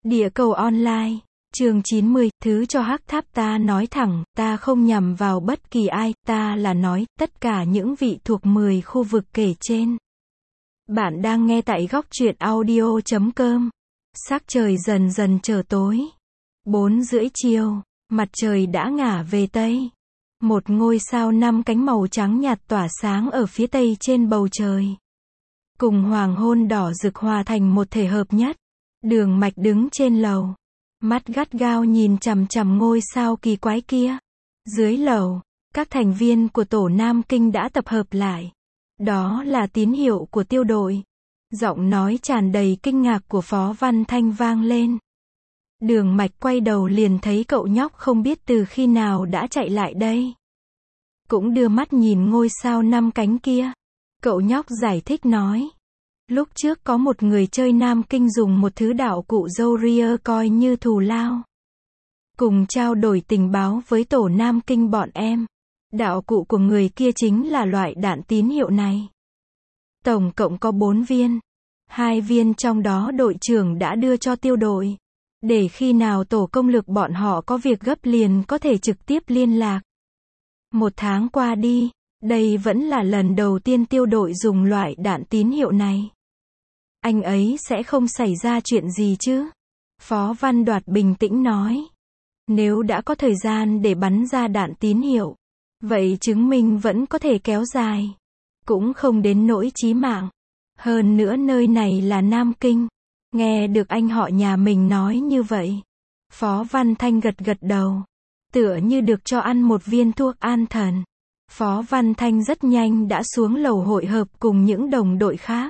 Địa cầu online, chương 90, thứ cho hắc tháp ta nói thẳng, ta không nhằm vào bất kỳ ai, ta là nói, tất cả những vị thuộc 10 khu vực kể trên. Bạn đang nghe tại góc truyện audio.com. Sắc trời dần dần trở tối. 4:30 chiều, mặt trời đã ngả về Tây. Một ngôi sao 5 cánh màu trắng nhạt tỏa sáng ở phía Tây trên bầu trời. Cùng hoàng hôn đỏ rực hòa thành một thể hợp nhất. Đường Mạch đứng trên lầu. Mắt gắt gao nhìn chằm chằm ngôi sao kỳ quái kia. Dưới lầu, các thành viên của tổ Nam Kinh đã tập hợp lại. Đó là tín hiệu của tiêu đội. Giọng nói tràn đầy kinh ngạc của Phó Văn Thanh vang lên. Đường Mạch quay đầu liền thấy cậu nhóc không biết từ khi nào đã chạy lại đây. Cũng đưa mắt nhìn ngôi sao 5 cánh kia. Cậu nhóc giải thích nói. Lúc trước có một người chơi Nam Kinh dùng một thứ đạo cụ Zoria coi như thù lao. Cùng trao đổi tình báo với tổ Nam Kinh bọn em. Đạo cụ của người kia chính là loại đạn tín hiệu này. Tổng cộng có 4 viên. 2 viên trong đó đội trưởng đã đưa cho tiêu đội. Để khi nào tổ công lực bọn họ có việc gấp liền có thể trực tiếp liên lạc. 1 tháng qua đi, đây vẫn là lần đầu tiên tiêu đội dùng loại đạn tín hiệu này. Anh ấy sẽ không xảy ra chuyện gì chứ? Phó Văn Đoạt bình tĩnh nói. Nếu đã có thời gian để bắn ra đạn tín hiệu, vậy chứng minh vẫn có thể kéo dài. Cũng không đến nỗi chí mạng. Hơn nữa nơi này là Nam Kinh. Nghe được anh họ nhà mình nói như vậy. Phó Văn Thanh gật gật đầu. Tựa như được cho ăn một viên thuốc an thần. Phó Văn Thanh rất nhanh đã xuống lầu hội hợp cùng những đồng đội khác.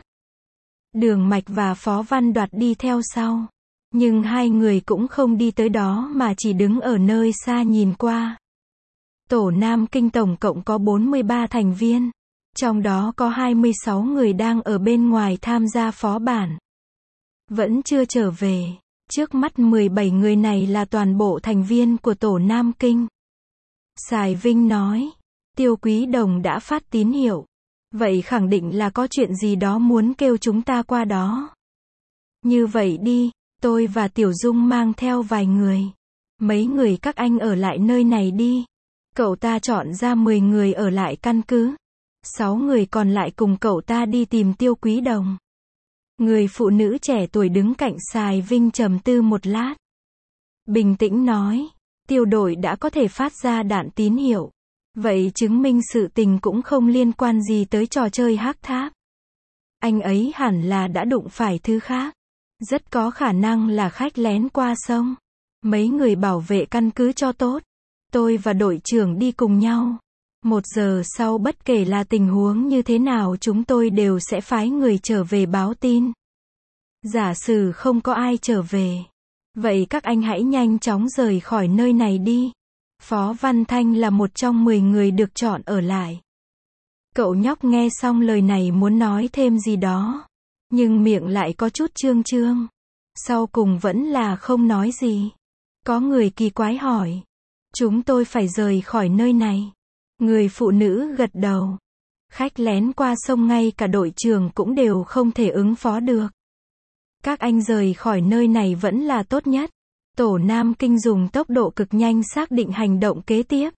Đường Mạch và Phó Văn Đoạt đi theo sau. Nhưng hai người cũng không đi tới đó mà chỉ đứng ở nơi xa nhìn qua. Tổ Nam Kinh tổng cộng có 43 thành viên. Trong đó có 26 người đang ở bên ngoài tham gia phó bản. Vẫn chưa trở về. Trước mắt 17 người này là toàn bộ thành viên của tổ Nam Kinh. Sài Vinh nói. Tiêu Quý Đồng đã phát tín hiệu. Vậy khẳng định là có chuyện gì đó muốn kêu chúng ta qua đó. Như vậy đi, tôi và Tiểu Dung mang theo vài người. Mấy người các anh ở lại nơi này đi. Cậu ta chọn ra 10 người ở lại căn cứ. 6 người còn lại cùng cậu ta đi tìm Tiêu Quý Đồng. Người phụ nữ trẻ tuổi đứng cạnh Sài Vinh trầm tư một lát. Bình tĩnh nói, tiêu đội đã có thể phát ra đạn tín hiệu. Vậy chứng minh sự tình cũng không liên quan gì tới trò chơi hắc tháp. Anh ấy hẳn là đã đụng phải thứ khác. Rất có khả năng là khách lén qua sông. Mấy người bảo vệ căn cứ cho tốt. Tôi và đội trưởng đi cùng nhau. 1 giờ sau bất kể là tình huống như thế nào chúng tôi đều sẽ phái người trở về báo tin. Giả sử không có ai trở về. Vậy các anh hãy nhanh chóng rời khỏi nơi này đi. Phó Văn Thanh là một trong 10 người được chọn ở lại. Cậu nhóc nghe xong lời này muốn nói thêm gì đó. Nhưng miệng lại có chút trương trương. Sau cùng vẫn là không nói gì. Có người kỳ quái hỏi. Chúng tôi phải rời khỏi nơi này. Người phụ nữ gật đầu. Khách lén qua sông ngay cả đội trưởng cũng đều không thể ứng phó được. Các anh rời khỏi nơi này vẫn là tốt nhất. Tổ Nam Kinh dùng tốc độ cực nhanh xác định hành động kế tiếp.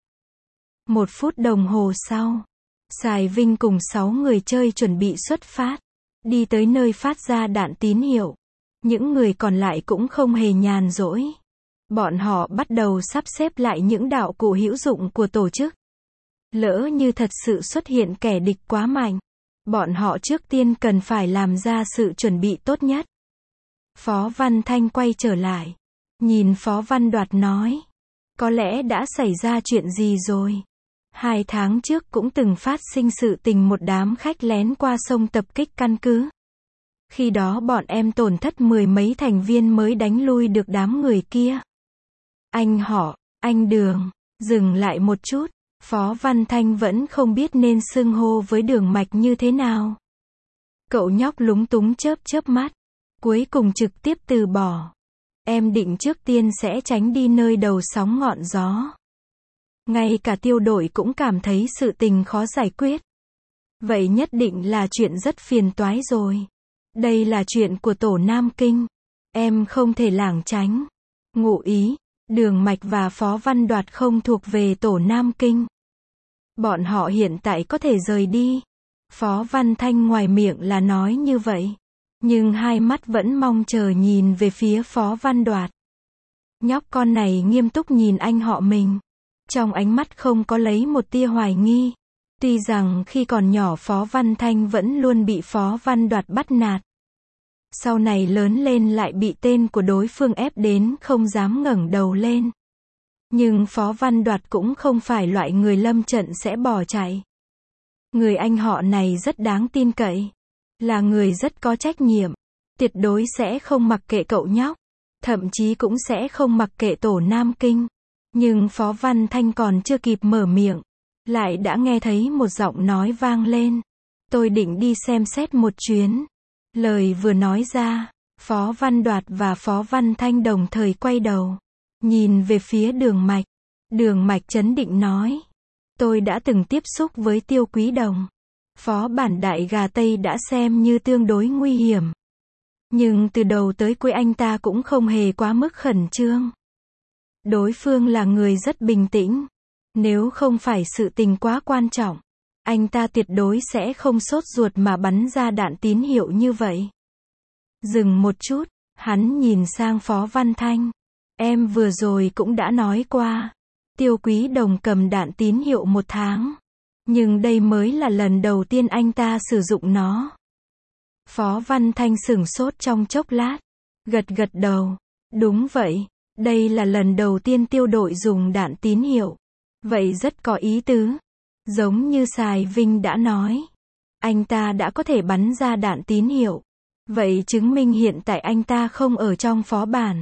1 phút đồng hồ sau, Sài Vinh cùng 6 người chơi chuẩn bị xuất phát. Đi tới nơi phát ra đạn tín hiệu. Những người còn lại cũng không hề nhàn rỗi. Bọn họ bắt đầu sắp xếp lại những đạo cụ hữu dụng của tổ chức. Lỡ như thật sự xuất hiện kẻ địch quá mạnh. Bọn họ trước tiên cần phải làm ra sự chuẩn bị tốt nhất. Phó Văn Thanh quay trở lại. Nhìn Phó Văn Đoạt nói. Có lẽ đã xảy ra chuyện gì rồi. 2 tháng trước cũng từng phát sinh sự tình một đám khách lén qua sông tập kích căn cứ. Khi đó bọn em tổn thất 10 mấy thành viên mới đánh lui được đám người kia. Anh họ, anh Đường, dừng lại một chút. Phó Văn Thanh vẫn không biết nên xưng hô với Đường Mạch như thế nào. Cậu nhóc lúng túng chớp chớp mắt. Cuối cùng trực tiếp từ bỏ. Em định trước tiên sẽ tránh đi nơi đầu sóng ngọn gió. Ngay cả tiêu đội cũng cảm thấy sự tình khó giải quyết. Vậy nhất định là chuyện rất phiền toái rồi. Đây là chuyện của tổ Nam Kinh. Em không thể lảng tránh. Ngụ ý, Đường Mạch và Phó Văn Đoạt không thuộc về tổ Nam Kinh. Bọn họ hiện tại có thể rời đi. Phó Văn Thanh ngoài miệng là nói như vậy, nhưng hai mắt vẫn mong chờ nhìn về phía Phó Văn Đoạt. Nhóc con này nghiêm túc nhìn anh họ mình. Trong ánh mắt không có lấy một tia hoài nghi. Tuy rằng khi còn nhỏ Phó Văn Thanh vẫn luôn bị Phó Văn Đoạt bắt nạt. Sau này lớn lên lại bị tên của đối phương ép đến không dám ngẩng đầu lên. Nhưng Phó Văn Đoạt cũng không phải loại người lâm trận sẽ bỏ chạy. Người anh họ này rất đáng tin cậy. Là người rất có trách nhiệm. Tuyệt đối sẽ không mặc kệ cậu nhóc. Thậm chí cũng sẽ không mặc kệ tổ Nam Kinh. Nhưng Phó Văn Thanh còn chưa kịp mở miệng, lại đã nghe thấy một giọng nói vang lên. Tôi định đi xem xét một chuyến. Lời vừa nói ra, Phó Văn Đoạt và Phó Văn Thanh đồng thời quay đầu, nhìn về phía Đường Mạch. Đường Mạch trấn định nói. Tôi đã từng tiếp xúc với Tiêu Quý Đồng. Phó bản đại gà Tây đã xem như tương đối nguy hiểm. Nhưng từ đầu tới cuối anh ta cũng không hề quá mức khẩn trương. Đối phương là người rất bình tĩnh. Nếu không phải sự tình quá quan trọng, anh ta tuyệt đối sẽ không sốt ruột mà bắn ra đạn tín hiệu như vậy. Dừng một chút, hắn nhìn sang Phó Văn Thanh. Em vừa rồi cũng đã nói qua. Tiêu Quý Đồng cầm đạn tín hiệu 1 tháng. Nhưng đây mới là lần đầu tiên anh ta sử dụng nó. Phó Văn Thanh sửng sốt trong chốc lát. Gật gật đầu. Đúng vậy. Đây là lần đầu tiên Tiêu đội dùng đạn tín hiệu. Vậy rất có ý tứ. Giống như Sài Vinh đã nói. Anh ta đã có thể bắn ra đạn tín hiệu. Vậy chứng minh hiện tại anh ta không ở trong phó bản.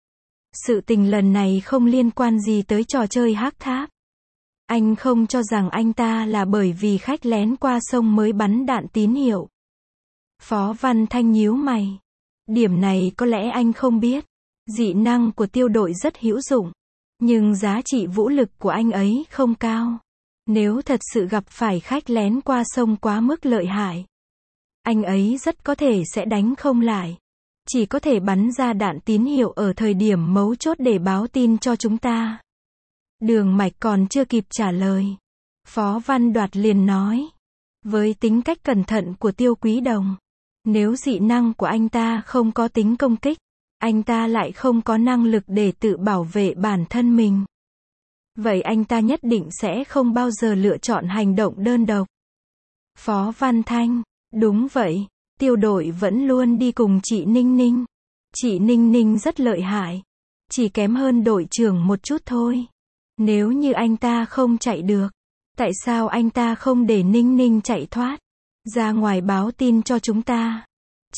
Sự tình lần này không liên quan gì tới trò chơi hắc tháp. Anh không cho rằng anh ta là bởi vì khách lén qua sông mới bắn đạn tín hiệu. Phó Văn Thanh nhíu mày. Điểm này có lẽ anh không biết. Dị năng của Tiêu đội rất hữu dụng. Nhưng giá trị vũ lực của anh ấy không cao. Nếu thật sự gặp phải khách lén qua sông quá mức lợi hại, anh ấy rất có thể sẽ đánh không lại. Chỉ có thể bắn ra đạn tín hiệu ở thời điểm mấu chốt để báo tin cho chúng ta. Đường Mạch còn chưa kịp trả lời. Phó Văn Đoạt liền nói. Với tính cách cẩn thận của Tiêu Quý Đồng, nếu dị năng của anh ta không có tính công kích, anh ta lại không có năng lực để tự bảo vệ bản thân mình. Vậy anh ta nhất định sẽ không bao giờ lựa chọn hành động đơn độc. Phó Văn Thanh, đúng vậy, Tiêu đội vẫn luôn đi cùng chị Ninh Ninh. Chị Ninh Ninh rất lợi hại. Chỉ kém hơn đội trưởng một chút thôi. Nếu như anh ta không chạy được, tại sao anh ta không để Ninh Ninh chạy thoát ra ngoài báo tin cho chúng ta?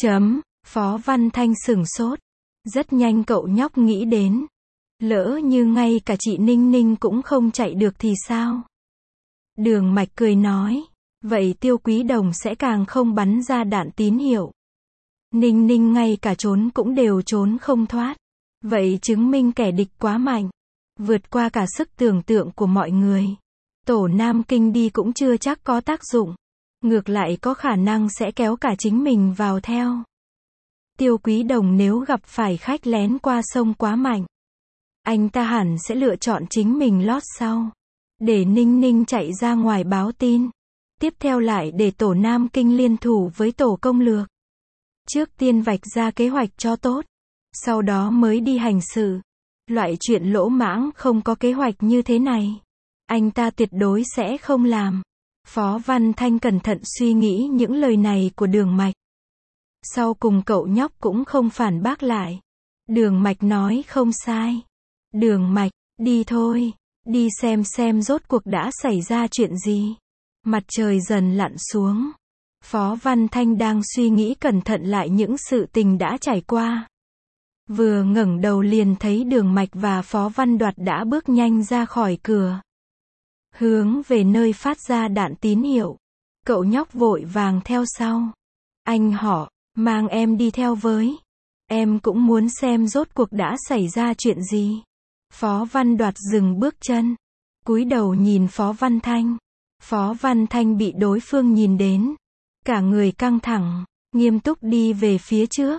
Phó Văn Thanh sửng sốt. Rất nhanh cậu nhóc nghĩ đến. Lỡ như ngay cả chị Ninh Ninh cũng không chạy được thì sao? Đường Mạch cười nói. Vậy Tiêu Quý Đồng sẽ càng không bắn ra đạn tín hiệu. Ninh Ninh ngay cả trốn cũng đều trốn không thoát. Vậy chứng minh kẻ địch quá mạnh. Vượt qua cả sức tưởng tượng của mọi người. Tổ Nam Kinh đi cũng chưa chắc có tác dụng. Ngược lại có khả năng sẽ kéo cả chính mình vào theo. Tiêu Quý Đồng nếu gặp phải khách lén qua sông quá mạnh, anh ta hẳn sẽ lựa chọn chính mình lót sau. Để Ninh Ninh chạy ra ngoài báo tin. Tiếp theo lại để tổ Nam Kinh liên thủ với tổ công lược. Trước tiên vạch ra kế hoạch cho tốt. Sau đó mới đi hành sự. Loại chuyện lỗ mãng không có kế hoạch như thế này, anh ta tuyệt đối sẽ không làm. Phó Văn Thanh cẩn thận suy nghĩ những lời này của Đường Mạch. Sau cùng cậu nhóc cũng không phản bác lại. Đường Mạch nói không sai. Đường Mạch, đi thôi. Đi xem rốt cuộc đã xảy ra chuyện gì. Mặt trời dần lặn xuống. Phó Văn Thanh đang suy nghĩ cẩn thận lại những sự tình đã trải qua. Vừa ngẩng đầu liền thấy Đường Mạch và Phó Văn Đoạt đã bước nhanh ra khỏi cửa. Hướng về nơi phát ra đạn tín hiệu. Cậu nhóc vội vàng theo sau. Anh họ, mang em đi theo với. Em cũng muốn xem rốt cuộc đã xảy ra chuyện gì. Phó Văn Đoạt dừng bước chân. Cúi đầu nhìn Phó Văn Thanh. Phó Văn Thanh bị đối phương nhìn đến. Cả người căng thẳng, nghiêm túc đi về phía trước.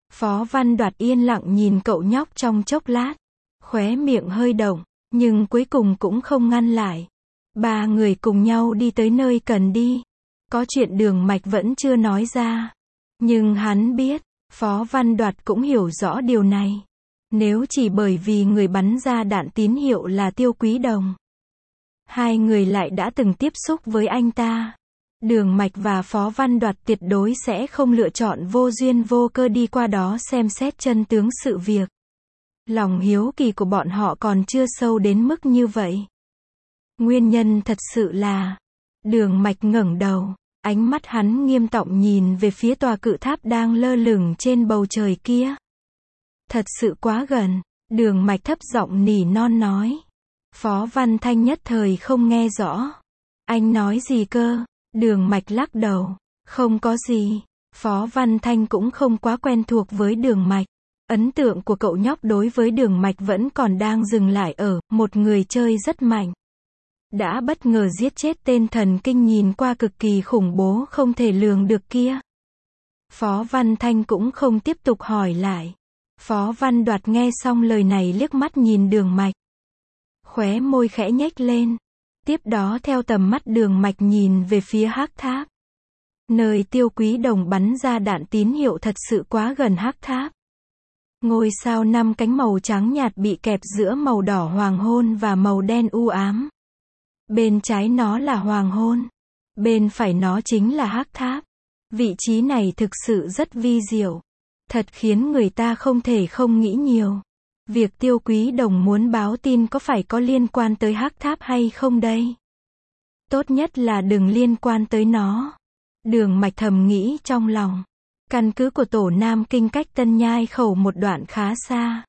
Phó Văn Đoạt yên lặng nhìn cậu nhóc trong chốc lát. Khóe miệng hơi động, nhưng cuối cùng cũng không ngăn lại. Ba người cùng nhau đi tới nơi cần đi. Có chuyện Đường Mạch vẫn chưa nói ra. Nhưng hắn biết, Phó Văn Đoạt cũng hiểu rõ điều này. Nếu chỉ bởi vì người bắn ra đạn tín hiệu là Tiêu Quý Đồng, hai người lại đã từng tiếp xúc với anh ta, Đường Mạch và Phó Văn Đoạt tuyệt đối sẽ không lựa chọn vô duyên vô cơ đi qua đó xem xét chân tướng sự việc. Lòng hiếu kỳ của bọn họ còn chưa sâu đến mức như vậy. Nguyên nhân thật sự là, Đường Mạch ngẩng đầu, ánh mắt hắn nghiêm trọng nhìn về phía tòa cự tháp đang lơ lửng trên bầu trời kia. Thật sự quá gần, Đường Mạch thấp giọng nỉ non nói. Phó Văn Thanh nhất thời không nghe rõ. Anh nói gì cơ? Đường Mạch lắc đầu. Không có gì. Phó Văn Thanh cũng không quá quen thuộc với Đường Mạch. Ấn tượng của cậu nhóc đối với Đường Mạch vẫn còn đang dừng lại ở một người chơi rất mạnh. Đã bất ngờ giết chết tên thần kinh nhìn qua cực kỳ khủng bố không thể lường được kia. Phó Văn Thanh cũng không tiếp tục hỏi lại. Phó Văn Đoạt nghe xong lời này liếc mắt nhìn Đường Mạch. Khóe môi khẽ nhếch lên. Tiếp đó theo tầm mắt Đường Mạch nhìn về phía hắc tháp. Nơi Tiêu Quý Đồng bắn ra đạn tín hiệu thật sự quá gần hắc tháp. Ngôi sao 5 cánh màu trắng nhạt bị kẹp giữa màu đỏ hoàng hôn và màu đen u ám. Bên trái nó là hoàng hôn. Bên phải nó chính là hắc tháp. Vị trí này thực sự rất vi diệu. Thật khiến người ta không thể không nghĩ nhiều. Việc Tiêu Quý Đồng muốn báo tin có phải có liên quan tới hắc tháp hay không đây? Tốt nhất là đừng liên quan tới nó. Đường Mạch thầm nghĩ trong lòng. Căn cứ của Tổ Nam Kinh cách Tân Nhai Khẩu một đoạn khá xa.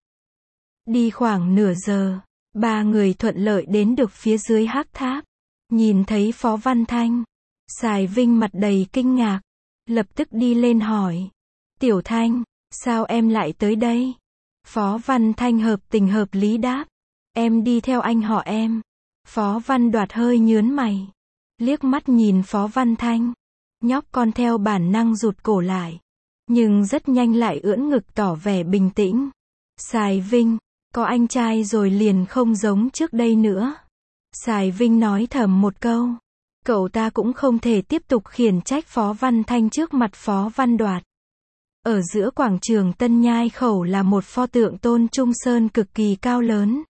Đi khoảng nửa giờ, ba người thuận lợi đến được phía dưới hắc tháp. Nhìn thấy Phó Văn Thanh, Sài Vinh mặt đầy kinh ngạc. Lập tức đi lên hỏi. Tiểu Thanh, sao em lại tới đây? Phó Văn Thanh hợp tình hợp lý đáp. Em đi theo anh họ em. Phó Văn Đoạt hơi nhướng mày. Liếc mắt nhìn Phó Văn Thanh. Nhóc con theo bản năng rụt cổ lại. Nhưng rất nhanh lại ưỡn ngực tỏ vẻ bình tĩnh. Sài Vinh, có anh trai rồi liền không giống trước đây nữa. Sài Vinh nói thầm một câu. Cậu ta cũng không thể tiếp tục khiển trách Phó Văn Thanh trước mặt Phó Văn Đoạt. Ở giữa quảng trường Tân Nhai Khẩu là một pho tượng Tôn Trung Sơn cực kỳ cao lớn.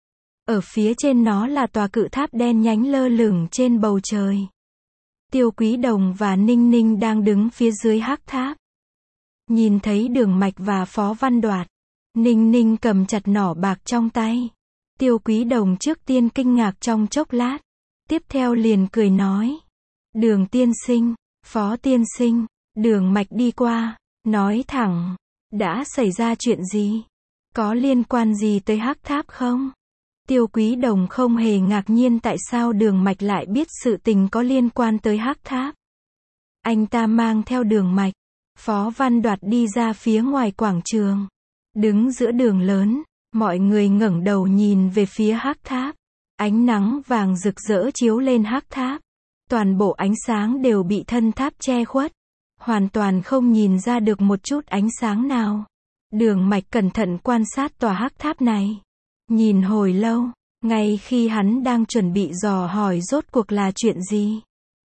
Ở phía trên nó là tòa cự tháp đen nhánh lơ lửng trên bầu trời. Tiêu Quý Đồng và Ninh Ninh đang đứng phía dưới hắc tháp. Nhìn thấy Đường Mạch và Phó Văn Đoạt, Ninh Ninh cầm chặt nỏ bạc trong tay. Tiêu Quý Đồng trước tiên kinh ngạc trong chốc lát. Tiếp theo liền cười nói. Đường tiên sinh, Phó tiên sinh. Đường Mạch đi qua, nói thẳng. Đã xảy ra chuyện gì? Có liên quan gì tới hắc tháp không? Tiêu Quý Đồng không hề ngạc nhiên tại sao Đường Mạch lại biết sự tình có liên quan tới hắc tháp. Anh ta mang theo Đường Mạch, Phó Văn Đoạt đi ra phía ngoài quảng trường. Đứng giữa đường lớn, mọi người ngẩng đầu nhìn về phía hắc tháp. Ánh nắng vàng rực rỡ chiếu lên hắc tháp. Toàn bộ ánh sáng đều bị thân tháp che khuất. Hoàn toàn không nhìn ra được một chút ánh sáng nào. Đường Mạch cẩn thận quan sát tòa hắc tháp này. Nhìn hồi lâu, ngay khi hắn đang chuẩn bị dò hỏi rốt cuộc là chuyện gì.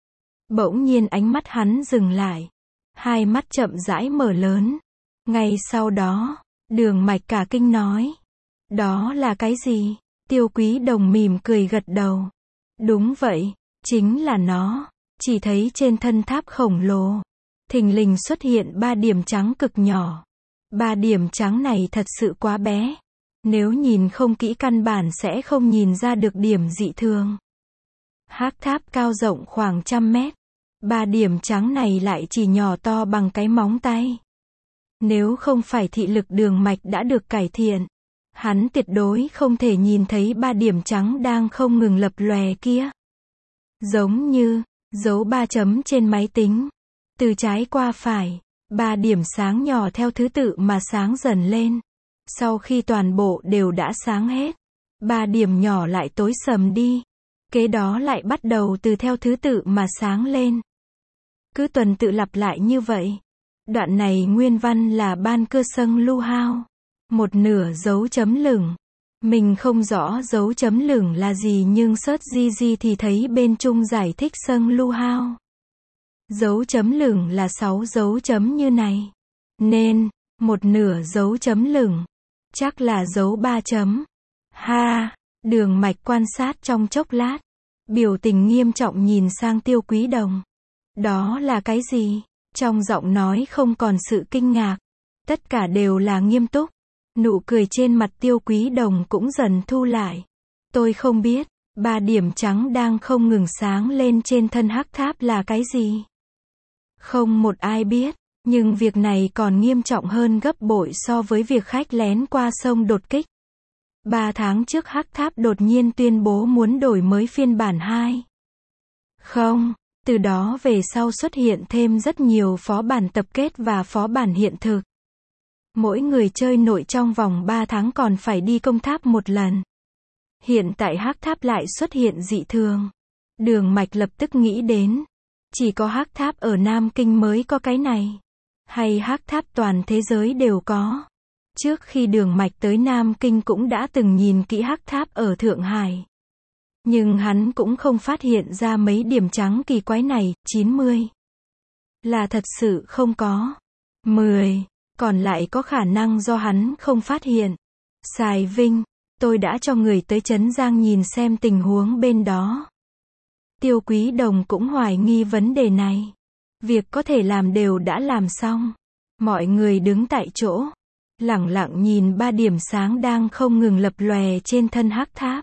Bỗng nhiên ánh mắt hắn dừng lại. Hai mắt chậm rãi mở lớn. Ngay sau đó, Đường Mạch cả kinh nói. Đó là cái gì? Tiêu Quý Đồng mỉm cười gật đầu. Đúng vậy, chính là nó. Chỉ thấy trên thân tháp khổng lồ, thình lình xuất hiện 3 điểm trắng cực nhỏ. 3 điểm trắng này thật sự quá bé. Nếu nhìn không kỹ căn bản sẽ không nhìn ra được điểm dị thường. Hắc tháp cao rộng khoảng 100 mét. 3 điểm trắng này lại chỉ nhỏ to bằng cái móng tay. Nếu không phải thị lực Đường Mạch đã được cải thiện, hắn tuyệt đối không thể nhìn thấy 3 điểm trắng đang không ngừng lập lòe kia. Giống như dấu 3 chấm trên máy tính. Từ trái qua phải, 3 điểm sáng nhỏ theo thứ tự mà sáng dần lên. Sau khi toàn bộ đều đã sáng hết, 3 điểm nhỏ lại tối sầm đi. Kế đó lại bắt đầu từ theo thứ tự mà sáng lên. Cứ tuần tự lặp lại như vậy. Đoạn này nguyên văn là ban cơ sâng lu hao. Một nửa dấu chấm lửng. Mình không rõ dấu chấm lửng là gì nhưng search GG thì thấy bên Trung giải thích sâng lu hao. Dấu chấm lửng là 6 dấu chấm như này. Nên, một nửa dấu chấm lửng. Chắc là dấu 3 chấm. Ha, Đường Mạch quan sát trong chốc lát. Biểu tình nghiêm trọng nhìn sang Tiêu Quý Đồng. Đó là cái gì? Trong giọng nói không còn sự kinh ngạc. Tất cả đều là nghiêm túc. Nụ cười trên mặt Tiêu Quý Đồng cũng dần thu lại. Tôi không biết, 3 điểm trắng đang không ngừng sáng lên trên thân hắc tháp là cái gì. Không một ai biết, nhưng việc này còn nghiêm trọng hơn gấp bội so với việc khách lén qua sông đột kích. 3 tháng trước hắc tháp đột nhiên tuyên bố muốn đổi mới phiên bản 2. Không, từ đó về sau xuất hiện thêm rất nhiều phó bản tập kết và phó bản hiện thực. Mỗi người chơi nội trong vòng 3 tháng còn phải đi công tháp một lần. Hiện tại hắc tháp lại xuất hiện dị thường. Đường Mạch lập tức nghĩ đến. Chỉ có hắc tháp ở Nam Kinh mới có cái này. Hay hắc tháp toàn thế giới đều có. Trước khi Đường Mạch tới Nam Kinh cũng đã từng nhìn kỹ hắc tháp ở Thượng Hải. Nhưng hắn cũng không phát hiện ra mấy điểm trắng kỳ quái này. 90 là thật sự không có. 10 còn lại có khả năng do hắn không phát hiện. Sài Vinh, tôi đã cho người tới Trấn Giang nhìn xem tình huống bên đó. Tiêu Quý Đồng cũng hoài nghi vấn đề này. Việc có thể làm đều đã làm xong. Mọi người đứng tại chỗ, lẳng lặng nhìn 3 điểm sáng đang không ngừng lập lòe trên thân hắc tháp.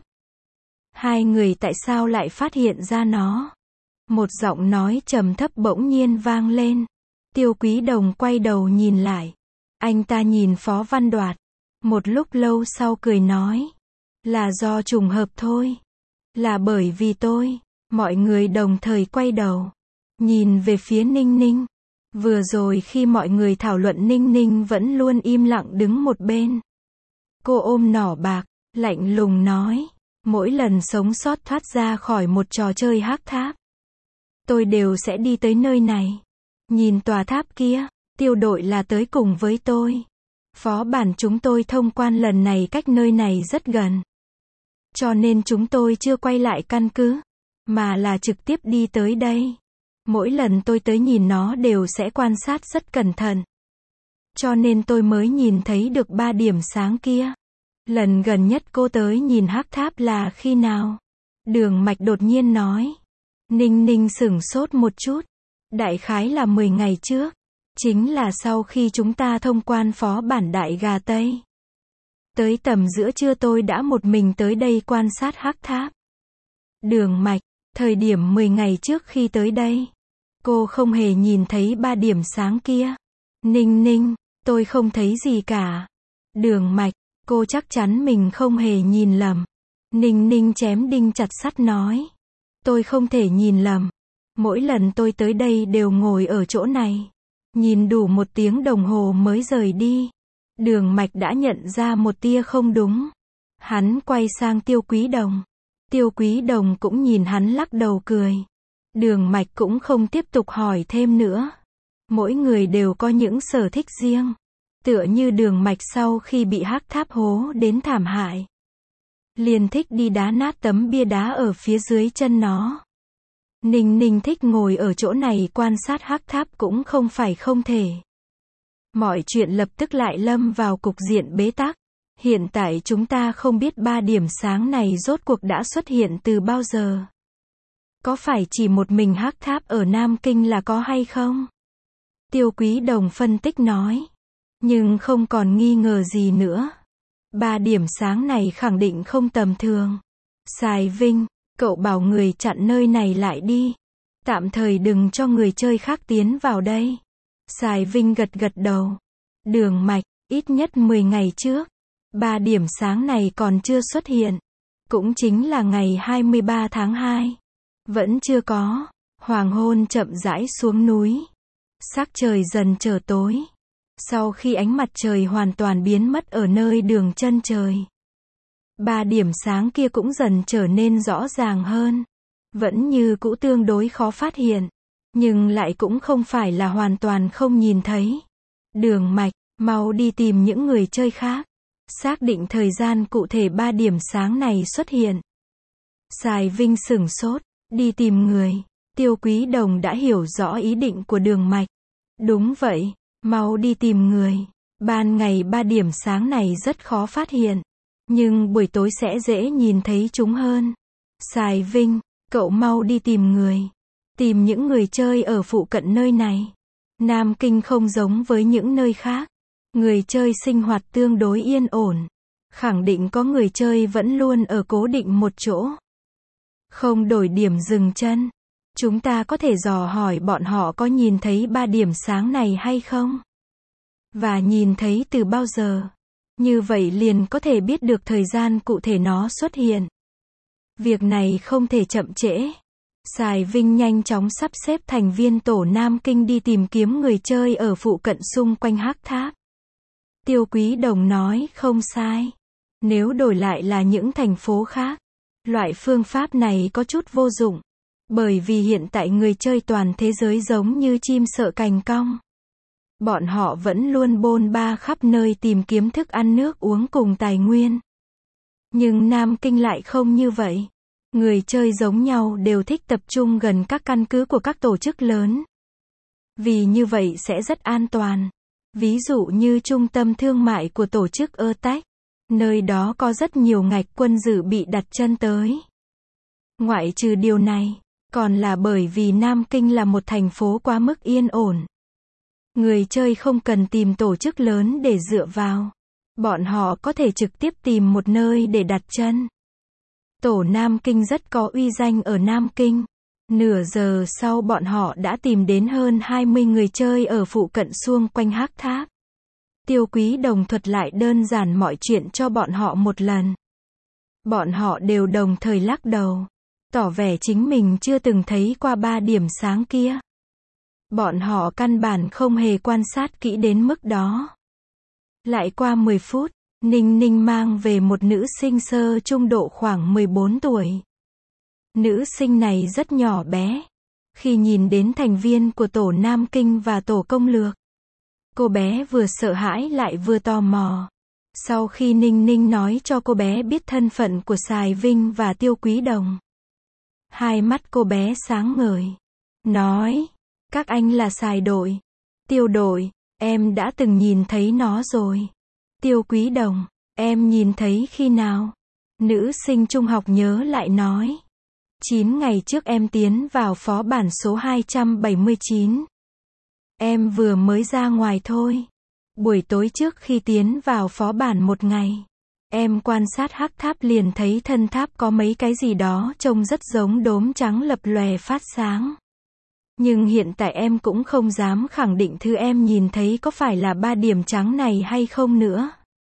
Hai người tại sao lại phát hiện ra nó? Một giọng nói trầm thấp bỗng nhiên vang lên. Tiêu Quý Đồng quay đầu nhìn lại. Anh ta nhìn Phó Văn Đoạt. Một lúc lâu sau cười nói. Là do trùng hợp thôi. Là bởi vì tôi. Mọi người đồng thời quay đầu. Nhìn về phía Ninh Ninh. Vừa rồi khi mọi người thảo luận Ninh Ninh vẫn luôn im lặng đứng một bên. Cô ôm nỏ bạc, lạnh lùng nói. Mỗi lần sống sót thoát ra khỏi một trò chơi hắc tháp. Tôi đều sẽ đi tới nơi này. Nhìn tòa tháp kia, Tiêu đội là tới cùng với tôi. Phó bản chúng tôi thông quan lần này cách nơi này rất gần. Cho nên chúng tôi chưa quay lại căn cứ, mà là trực tiếp đi tới đây. Mỗi lần tôi tới nhìn nó đều sẽ quan sát rất cẩn thận. Cho nên tôi mới nhìn thấy được 3 điểm sáng kia. Lần gần nhất cô tới nhìn hắc tháp là khi nào? Đường Mạch đột nhiên nói. Ninh Ninh sửng sốt một chút. Đại khái là 10 ngày trước. Chính là sau khi chúng ta thông quan phó bản Đại Gà Tây. Tới tầm giữa trưa tôi đã một mình tới đây quan sát hắc tháp. Đường Mạch, thời điểm 10 ngày trước khi tới đây, cô không hề nhìn thấy 3 điểm sáng kia. Ninh Ninh, tôi không thấy gì cả. Đường Mạch, cô chắc chắn mình không hề nhìn lầm. Ninh Ninh chém đinh chặt sắt nói. Tôi không thể nhìn lầm. Mỗi lần tôi tới đây đều ngồi ở chỗ này. Nhìn đủ 1 tiếng đồng hồ mới rời đi. Đường Mạch đã nhận ra một tia không đúng. Hắn quay sang Tiêu Quý Đồng. Tiêu Quý Đồng cũng nhìn hắn lắc đầu cười. Đường Mạch cũng không tiếp tục hỏi thêm nữa. Mỗi người đều có những sở thích riêng. Tựa như Đường Mạch sau khi bị hắc tháp hố đến thảm hại. Liền thích đi đá nát tấm bia đá ở phía dưới chân nó. Ninh Ninh thích ngồi ở chỗ này quan sát hắc tháp cũng không phải không thể. Mọi chuyện lập tức lại lâm vào cục diện bế tắc. Hiện tại chúng ta không biết 3 điểm sáng này rốt cuộc đã xuất hiện từ bao giờ. Có phải chỉ một mình hắc tháp ở Nam Kinh là có hay không? Tiêu Quý Đồng phân tích nói. Nhưng không còn nghi ngờ gì nữa. 3 điểm sáng này khẳng định không tầm thường. Sài Vinh, cậu bảo người chặn nơi này lại đi. Tạm thời đừng cho người chơi khác tiến vào đây. Sài Vinh gật gật đầu. Đường Mạch, ít nhất 10 ngày trước. 3 điểm sáng này còn chưa xuất hiện. Cũng chính là ngày 23 tháng 2. Vẫn chưa có. Hoàng hôn chậm rãi xuống núi. Sắc trời dần trở tối. Sau khi ánh mặt trời hoàn toàn biến mất ở nơi đường chân trời. 3 điểm sáng kia cũng dần trở nên rõ ràng hơn. Vẫn như cũ tương đối khó phát hiện. nhưng lại cũng không phải là hoàn toàn không nhìn thấy. Đường Mạch, mau đi tìm những người chơi khác. Xác định thời gian cụ thể 3 điểm sáng này xuất hiện. Sài Vinh sửng sốt, đi tìm người. Tiêu Quý Đồng đã hiểu rõ ý định của Đường Mạch. Đúng vậy, mau đi tìm người. Ban ngày 3 điểm sáng này rất khó phát hiện, nhưng buổi tối sẽ dễ nhìn thấy chúng hơn. Sài Vinh, cậu mau đi tìm người. Tìm những người chơi ở phụ cận nơi này. Nam Kinh không giống với những nơi khác. Người chơi sinh hoạt tương đối yên ổn. Khẳng định có người chơi vẫn luôn ở cố định một chỗ. Không đổi điểm dừng chân. Chúng ta có thể dò hỏi bọn họ có nhìn thấy 3 điểm sáng này hay không? Và nhìn thấy từ bao giờ? Như vậy liền có thể biết được thời gian cụ thể nó xuất hiện. Việc này không thể chậm trễ. Sài Vinh nhanh chóng sắp xếp thành viên tổ Nam Kinh đi tìm kiếm người chơi ở phụ cận xung quanh Hắc Tháp. Tiêu Quý Đồng nói không sai. Nếu đổi lại là những thành phố khác, loại phương pháp này có chút vô dụng. Bởi vì hiện tại người chơi toàn thế giới giống như chim sợ cành cong. Bọn họ vẫn luôn bôn ba khắp nơi tìm kiếm thức ăn nước uống cùng tài nguyên. Nhưng Nam Kinh lại không như vậy. Người chơi giống nhau đều thích tập trung gần các căn cứ của các tổ chức lớn. Vì như vậy sẽ rất an toàn. Ví dụ như trung tâm thương mại của tổ chức Ertech. Nơi đó có rất nhiều ngạch quân dự bị đặt chân tới. Ngoại trừ điều này, còn là bởi vì Nam Kinh là một thành phố quá mức yên ổn. Người chơi không cần tìm tổ chức lớn để dựa vào. Bọn họ có thể trực tiếp tìm một nơi để đặt chân. Tổ Nam Kinh rất có uy danh ở Nam Kinh. Nửa giờ sau bọn họ đã tìm đến hơn 20 người chơi ở phụ cận xung quanh Hắc Tháp. Tiêu Quý Đồng thuật lại đơn giản mọi chuyện cho bọn họ một lần. Bọn họ đều đồng thời lắc đầu, tỏ vẻ chính mình chưa từng thấy qua 3 điểm sáng kia. Bọn họ căn bản không hề quan sát kỹ đến mức đó. Lại qua 10 phút, Ninh Ninh mang về một nữ sinh sơ trung độ khoảng 14 tuổi. Nữ sinh này rất nhỏ bé. Khi nhìn đến thành viên của tổ Nam Kinh và tổ công lược, cô bé vừa sợ hãi lại vừa tò mò. Sau khi Ninh Ninh nói cho cô bé biết thân phận của Sài Vinh và Tiêu Quý Đồng, hai mắt cô bé sáng ngời. Nói, các anh là Sài đội, Tiêu đội, em đã từng nhìn thấy nó rồi. Tiêu Quý Đồng, em nhìn thấy khi nào? Nữ sinh trung học nhớ lại nói. 9 ngày trước em tiến vào phó bản số 279. Em vừa mới ra ngoài thôi. Buổi tối trước khi tiến vào phó bản một ngày, em quan sát Hắc Tháp liền thấy thân tháp có mấy cái gì đó trông rất giống đốm trắng lập lòe phát sáng. Nhưng hiện tại em cũng không dám khẳng định thứ em nhìn thấy có phải là 3 điểm trắng này hay không nữa.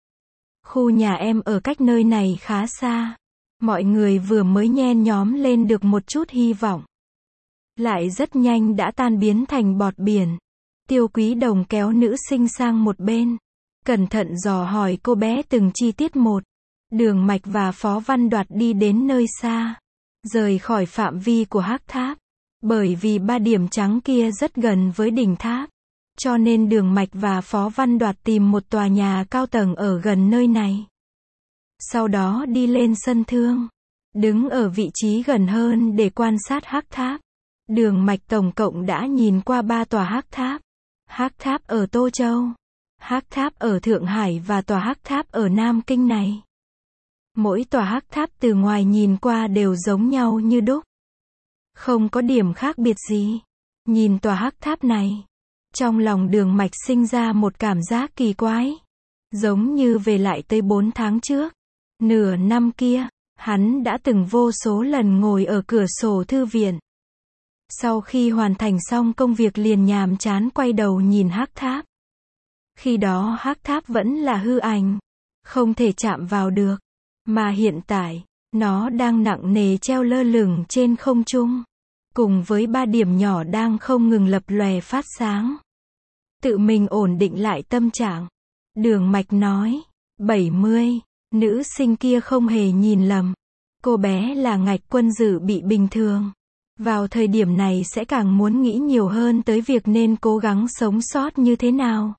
Khu nhà em ở cách nơi này khá xa. Mọi người vừa mới nhen nhóm lên được một chút hy vọng, lại rất nhanh đã tan biến thành bọt biển. Tiêu Quý Đồng kéo nữ sinh sang một bên, cẩn thận dò hỏi cô bé từng chi tiết một. Đường Mạch và Phó Văn Đoạt đi đến nơi xa, rời khỏi phạm vi của Hắc Tháp. Bởi vì 3 điểm trắng kia rất gần với đỉnh tháp, cho nên Đường Mạch và Phó Văn Đoạt tìm một tòa nhà cao tầng ở gần nơi này. Sau đó đi lên sân thương, đứng ở vị trí gần hơn để quan sát Hắc Tháp. Đường Mạch tổng cộng đã nhìn qua 3 tòa Hắc Tháp. Hắc Tháp ở Tô Châu, Hắc Tháp ở Thượng Hải và tòa Hắc Tháp ở Nam Kinh này. Mỗi tòa Hắc Tháp từ ngoài nhìn qua đều giống nhau như đúc. Không có điểm khác biệt gì. Nhìn tòa Hắc Tháp này, trong lòng Đường Mạch sinh ra một cảm giác kỳ quái. Giống như về lại tới 4 tháng trước. Nửa năm kia, hắn đã từng vô số lần ngồi ở cửa sổ thư viện. Sau khi hoàn thành xong công việc liền nhàm chán quay đầu nhìn Hắc Tháp. Khi đó Hắc Tháp vẫn là hư ảnh, không thể chạm vào được. Mà hiện tại, nó đang nặng nề treo lơ lửng trên không trung, cùng với 3 điểm nhỏ đang không ngừng lập lòe phát sáng. Tự mình ổn định lại tâm trạng, Đường Mạch nói, 70, nữ sinh kia không hề nhìn lầm. Cô bé là ngạch quân dự bị bình thường. Vào thời điểm này sẽ càng muốn nghĩ nhiều hơn tới việc nên cố gắng sống sót như thế nào.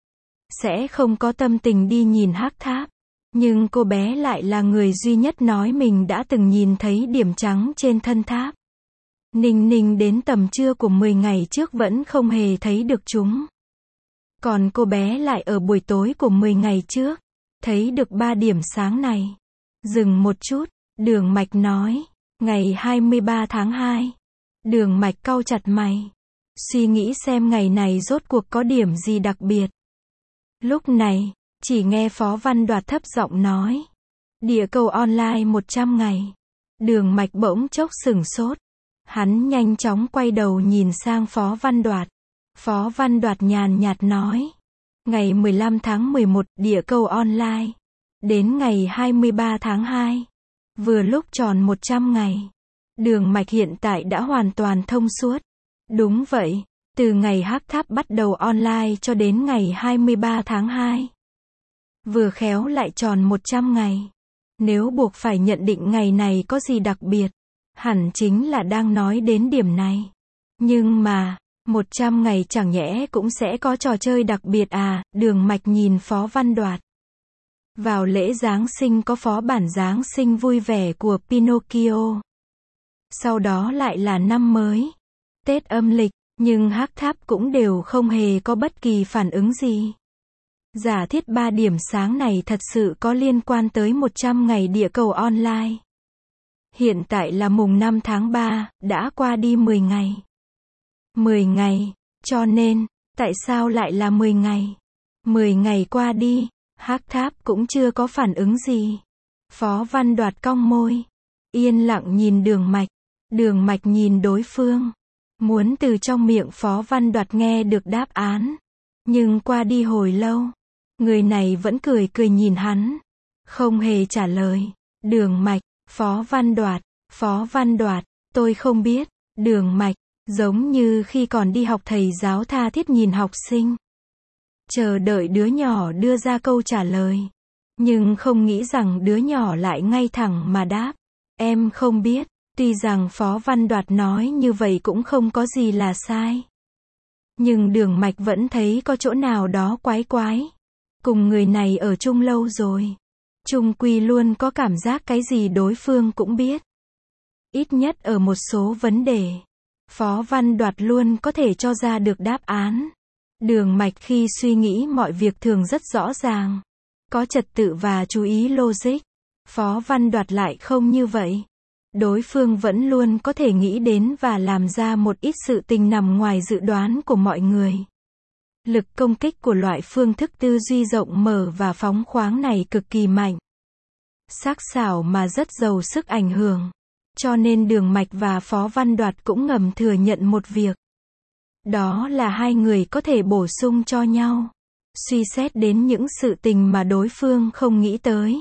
Sẽ không có tâm tình đi nhìn hắc tháp. Nhưng cô bé lại là người duy nhất nói mình đã từng nhìn thấy điểm trắng trên thân tháp. Ninh Ninh đến tầm trưa của 10 ngày trước vẫn không hề thấy được chúng. Còn cô bé lại ở buổi tối của 10 ngày trước, thấy được 3 điểm sáng này. Dừng một chút, Đường Mạch nói, ngày 23 tháng 2. Đường Mạch cau chặt mày, suy nghĩ xem ngày này rốt cuộc có điểm gì đặc biệt. Lúc này, chỉ nghe Phó Văn Đoạt thấp giọng nói, địa cầu online 100 ngày. Đường Mạch bỗng chốc sửng sốt. Hắn nhanh chóng quay đầu nhìn sang Phó Văn Đoạt. Phó Văn Đoạt nhàn nhạt nói, ngày 15 tháng 11, địa cầu online. Đến ngày 23 tháng 2. Vừa lúc tròn 100 ngày. Đường Mạch hiện tại đã hoàn toàn thông suốt. Đúng vậy, từ ngày hắc tháp bắt đầu online cho đến ngày 23 tháng 2. Vừa khéo lại tròn 100 ngày. Nếu buộc phải nhận định ngày này có gì đặc biệt, hẳn chính là đang nói đến điểm này. Nhưng mà, 100 ngày chẳng nhẽ cũng sẽ có trò chơi đặc biệt à? Đường Mạch nhìn Phó Văn Đoạt. Vào lễ Giáng sinh có phó bản Giáng sinh vui vẻ của Pinocchio. Sau đó lại là năm mới, Tết âm lịch, nhưng hắc tháp cũng đều không hề có bất kỳ phản ứng gì. Giả thiết 3 điểm sáng này thật sự có liên quan tới 100 ngày địa cầu online. Hiện tại là mùng 5 tháng 3, đã qua đi 10 ngày. 10 ngày, cho nên, tại sao lại là 10 ngày? 10 ngày qua đi, hắc tháp cũng chưa có phản ứng gì. Phó Văn Đoạt cong môi, yên lặng nhìn Đường Mạch. Đường Mạch nhìn đối phương, muốn từ trong miệng Phó Văn Đoạt nghe được đáp án. Nhưng qua đi hồi lâu, người này vẫn cười cười nhìn hắn, không hề trả lời. Đường Mạch, Phó Văn Đoạt, tôi không biết. Đường Mạch, giống như khi còn đi học thầy giáo tha thiết nhìn học sinh, chờ đợi đứa nhỏ đưa ra câu trả lời. Nhưng không nghĩ rằng đứa nhỏ lại ngay thẳng mà đáp, em không biết. Tuy rằng Phó Văn Đoạt nói như vậy cũng không có gì là sai. Nhưng Đường Mạch vẫn thấy có chỗ nào đó quái quái. Cùng người này ở chung lâu rồi, chung quy luôn có cảm giác cái gì đối phương cũng biết. Ít nhất ở một số vấn đề, Phó Văn Đoạt luôn có thể cho ra được đáp án. Đường Mạch khi suy nghĩ mọi việc thường rất rõ ràng, có trật tự và chú ý logic. Phó Văn Đoạt lại không như vậy. Đối phương vẫn luôn có thể nghĩ đến và làm ra một ít sự tình nằm ngoài dự đoán của mọi người. Lực công kích của loại phương thức tư duy rộng mở và phóng khoáng này cực kỳ mạnh, sắc sảo mà rất giàu sức ảnh hưởng. Cho nên Đường Mạch và Phó Văn Đoạt cũng ngầm thừa nhận một việc. Đó là hai người có thể bổ sung cho nhau, suy xét đến những sự tình mà đối phương không nghĩ tới.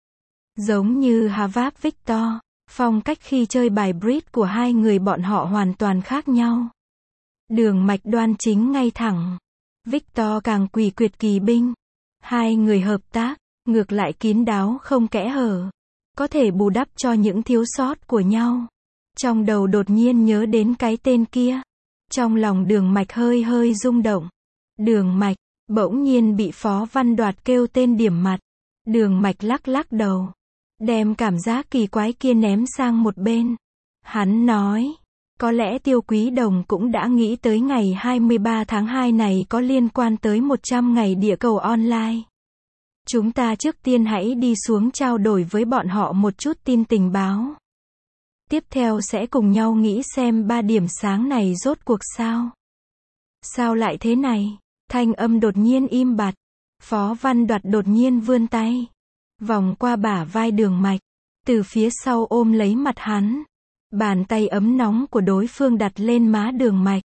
Giống như Harvard Victor, phong cách khi chơi bài bridge của hai người bọn họ hoàn toàn khác nhau. Đường Mạch đoan chính ngay thẳng, Victor càng quỷ quyệt kỳ binh. Hai người hợp tác, ngược lại kín đáo không kẽ hở, có thể bù đắp cho những thiếu sót của nhau. Trong đầu đột nhiên nhớ đến cái tên kia. Trong lòng Đường Mạch hơi hơi rung động. Đường Mạch, bỗng nhiên bị Phó Văn Đoạt kêu tên điểm mặt. Đường Mạch lắc lắc đầu, đem cảm giác kỳ quái kia ném sang một bên. Hắn nói, có lẽ Tiêu Quý Đồng cũng đã nghĩ tới ngày 23 tháng 2 này có liên quan tới 100 ngày địa cầu online. Chúng ta trước tiên hãy đi xuống trao đổi với bọn họ một chút tin tình báo. Tiếp theo sẽ cùng nhau nghĩ xem 3 điểm sáng này rốt cuộc sao. Sao lại thế này? Thanh âm đột nhiên im bặt. Phó Văn Đoạt đột nhiên vươn tay, vòng qua bả vai Đường Mạch, từ phía sau ôm lấy mặt hắn. Bàn tay ấm nóng của đối phương đặt lên má Đường Mạch.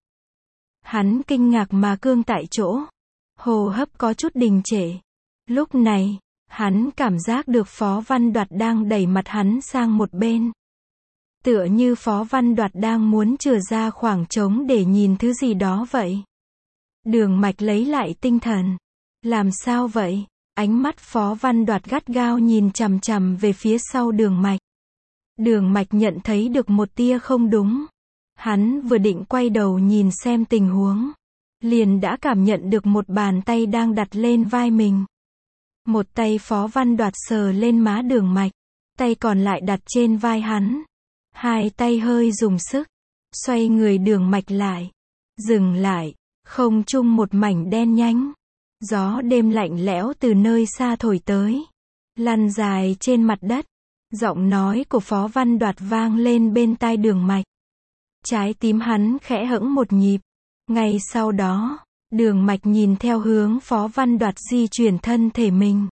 Hắn kinh ngạc mà cương tại chỗ, hô hấp có chút đình trệ. Lúc này, hắn cảm giác được Phó Văn Đoạt đang đẩy mặt hắn sang một bên. Tựa như Phó Văn Đoạt đang muốn chừa ra khoảng trống để nhìn thứ gì đó vậy. Đường Mạch lấy lại tinh thần. Làm sao vậy? Ánh mắt Phó Văn Đoạt gắt gao nhìn chằm chằm về phía sau Đường Mạch. Đường Mạch nhận thấy được một tia không đúng. Hắn vừa định quay đầu nhìn xem tình huống, liền đã cảm nhận được một bàn tay đang đặt lên vai mình. Một tay Phó Văn Đoạt sờ lên má Đường Mạch, tay còn lại đặt trên vai hắn. Hai tay hơi dùng sức, xoay người Đường Mạch lại. Dừng lại, không trung một mảnh đen nhánh. Gió đêm lạnh lẽo từ nơi xa thổi tới, lăn dài trên mặt đất. Giọng nói của Phó Văn Đoạt vang lên bên tai Đường Mạch. Trái tim hắn khẽ hững một nhịp. Ngay sau đó, Đường Mạch nhìn theo hướng Phó Văn Đoạt di chuyển thân thể mình.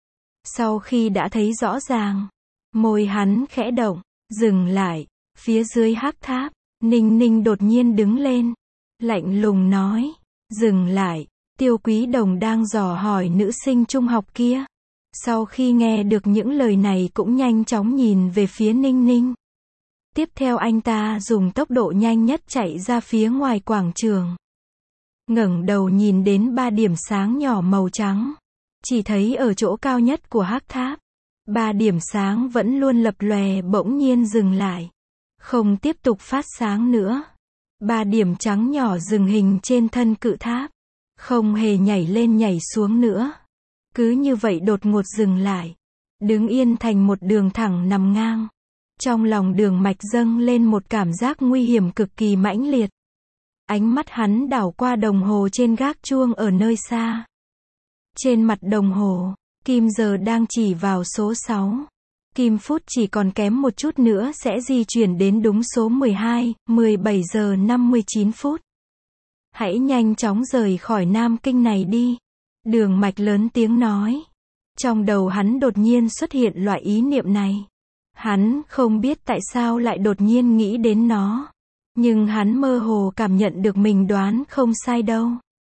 Sau khi đã thấy rõ ràng, môi hắn khẽ động, dừng lại. Phía dưới hắc tháp, Ninh Ninh đột nhiên đứng lên, lạnh lùng nói, dừng lại. Tiêu Quý Đồng đang dò hỏi nữ sinh trung học kia. Sau khi nghe được những lời này cũng nhanh chóng nhìn về phía Ninh Ninh. Tiếp theo anh ta dùng tốc độ nhanh nhất chạy ra phía ngoài quảng trường. Ngẩng đầu nhìn đến 3 điểm sáng nhỏ màu trắng. Chỉ thấy ở chỗ cao nhất của hắc tháp, 3 điểm sáng vẫn luôn lập lòe bỗng nhiên dừng lại. Không tiếp tục phát sáng nữa. 3 điểm trắng nhỏ dừng hình trên thân cự tháp. Không hề nhảy lên nhảy xuống nữa. Cứ như vậy đột ngột dừng lại. Đứng yên thành một đường thẳng nằm ngang. Trong lòng Đường Mạch dâng lên một cảm giác nguy hiểm cực kỳ mãnh liệt. Ánh mắt hắn đảo qua đồng hồ trên gác chuông ở nơi xa. Trên mặt đồng hồ, kim giờ đang chỉ vào số 6. Kim phút chỉ còn kém một chút nữa sẽ di chuyển đến đúng số 12, 17 giờ 59 phút. Hãy nhanh chóng rời khỏi Nam Kinh này đi. Đường Mạch lớn tiếng nói. Trong đầu hắn đột nhiên xuất hiện loại ý niệm này. Hắn không biết tại sao lại đột nhiên nghĩ đến nó. Nhưng hắn mơ hồ cảm nhận được mình đoán không sai đâu.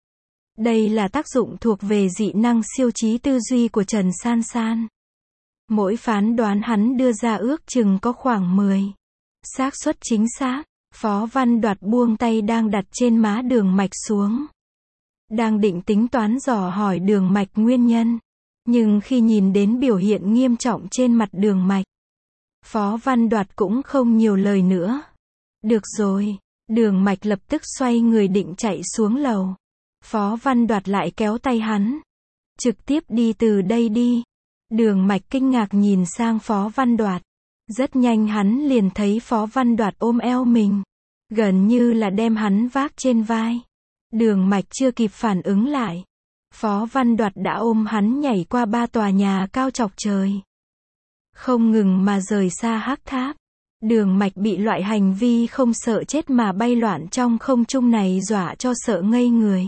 Đây là tác dụng thuộc về dị năng siêu trí tư duy của Trần San San. Mỗi phán đoán hắn đưa ra ước chừng có khoảng 10. Xác suất chính xác. Phó Văn Đoạt buông tay đang đặt trên má Đường Mạch xuống. Đang định tính toán dò hỏi Đường Mạch nguyên nhân. Nhưng khi nhìn đến biểu hiện nghiêm trọng trên mặt Đường Mạch, Phó Văn Đoạt cũng không nhiều lời nữa. Được rồi. Đường Mạch lập tức xoay người định chạy xuống lầu. Phó Văn Đoạt lại kéo tay hắn. Trực tiếp đi từ đây đi. Đường Mạch kinh ngạc nhìn sang Phó Văn Đoạt. Rất nhanh hắn liền thấy Phó Văn Đoạt ôm eo mình. Gần như là đem hắn vác trên vai. Đường Mạch chưa kịp phản ứng lại. Phó Văn Đoạt đã ôm hắn nhảy qua 3 tòa nhà cao chọc trời. Không ngừng mà rời xa hắc tháp. Đường Mạch bị loại hành vi không sợ chết mà bay loạn trong không trung này dọa cho sợ ngây người.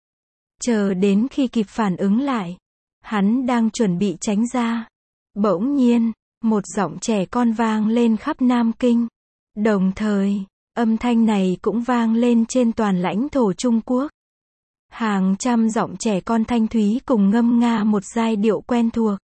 Chờ đến khi kịp phản ứng lại, hắn đang chuẩn bị tránh ra. Bỗng nhiên, một giọng trẻ con vang lên khắp Nam Kinh. Đồng thời, âm thanh này cũng vang lên trên toàn lãnh thổ Trung Quốc. Hàng trăm giọng trẻ con thanh thúy cùng ngâm nga một giai điệu quen thuộc.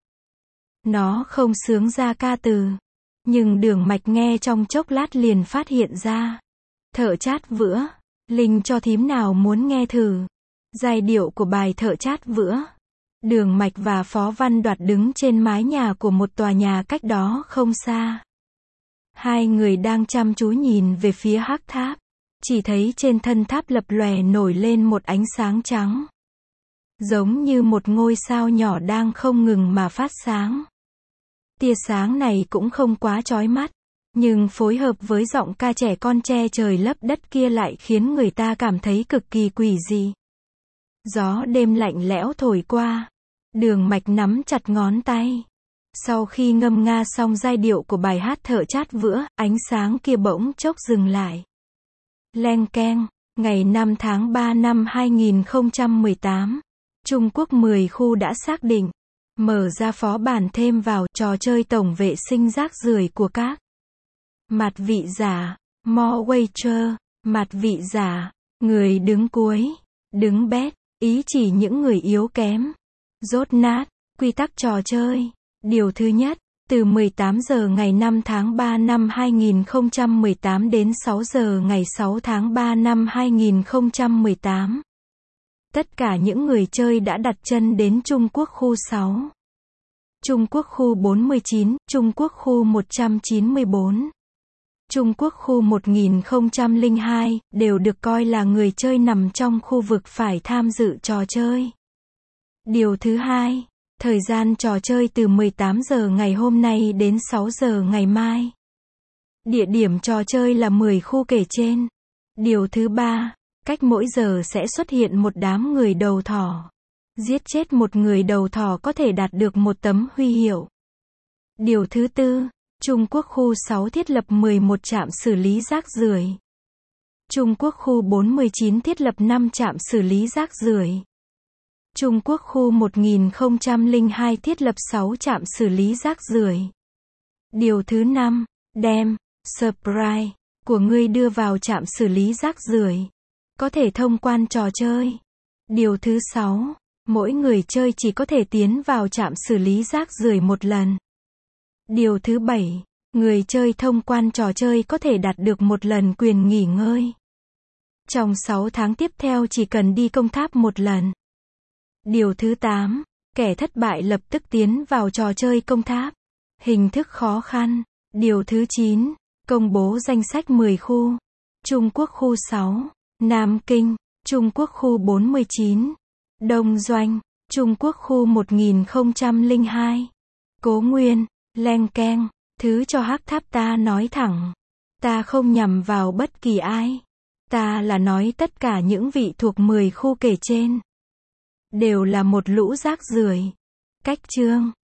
Nó không sướng ra ca từ, nhưng Đường Mạch nghe trong chốc lát liền phát hiện ra. Thợ chát vữa, Linh cho thím nào muốn nghe thử. Giai điệu của bài Thợ chát vữa. Đường Mạch và Phó Văn Đoạt đứng trên mái nhà của một tòa nhà cách đó không xa. Hai người đang chăm chú nhìn về phía hắc tháp. Chỉ thấy trên thân tháp lập lòe nổi lên một ánh sáng trắng. Giống như một ngôi sao nhỏ đang không ngừng mà phát sáng. Tia sáng này cũng không quá chói mắt, nhưng phối hợp với giọng ca trẻ con che trời lấp đất kia lại khiến người ta cảm thấy cực kỳ quỷ dị. Gió đêm lạnh lẽo thổi qua. Đường Mạch nắm chặt ngón tay. Sau khi ngâm nga xong giai điệu của bài hát Thợ chát vữa, ánh sáng kia bỗng chốc dừng lại. Leng keng, ngày 5 tháng 3 năm 2018, Trung Quốc 10 khu đã xác định, mở ra phó bản thêm vào trò chơi tổng vệ sinh rác rưởi của các mặt vị giả, more wager, mặt vị giả, người đứng cuối, đứng bét, ý chỉ những người yếu kém. Rốt nát, quy tắc trò chơi. Điều thứ nhất, từ 18 giờ ngày 5 tháng 3 năm 2018 đến 6 giờ ngày 6 tháng 3 năm 2018. Tất cả những người chơi đã đặt chân đến Trung Quốc khu 6, Trung Quốc khu 49, Trung Quốc khu 194. Trung Quốc khu 1002, đều được coi là người chơi nằm trong khu vực phải tham dự trò chơi. Điều thứ hai, thời gian trò chơi từ 18 giờ ngày hôm nay đến 6 giờ ngày mai. Địa điểm trò chơi là 10 khu kể trên. Điều thứ ba, cách mỗi giờ sẽ xuất hiện một đám người đầu thỏ. Giết chết một người đầu thỏ có thể đạt được một tấm huy hiệu. Điều thứ tư, Trung Quốc khu 6 thiết lập 11 trạm xử lý rác rưởi. Trung Quốc khu 419 thiết lập 5 trạm xử lý rác rưởi. Trung Quốc khu 1002 thiết lập 6 trạm xử lý rác rưởi. Điều thứ 5, đem Sprite của ngươi đưa vào trạm xử lý rác rưởi. Có thể thông quan trò chơi. Điều thứ 6, mỗi người chơi chỉ có thể tiến vào trạm xử lý rác rưởi một lần. Điều thứ 7, người chơi thông quan trò chơi có thể đạt được một lần quyền nghỉ ngơi. Trong 6 tháng tiếp theo chỉ cần đi công tháp một lần. Điều thứ 8, kẻ thất bại lập tức tiến vào trò chơi công tháp. Hình thức khó khăn. Điều thứ 9, công bố danh sách 10 khu. Trung Quốc khu 6, Nam Kinh, Trung Quốc khu 49, Đông Doanh, Trung Quốc khu 1002, Cố Nguyên, Leng Keng, thứ cho hắc tháp ta nói thẳng. Ta không nhằm vào bất kỳ ai. Ta là nói tất cả những vị thuộc 10 khu kể trên. Đều là một lũ rác rưởi. Cách chương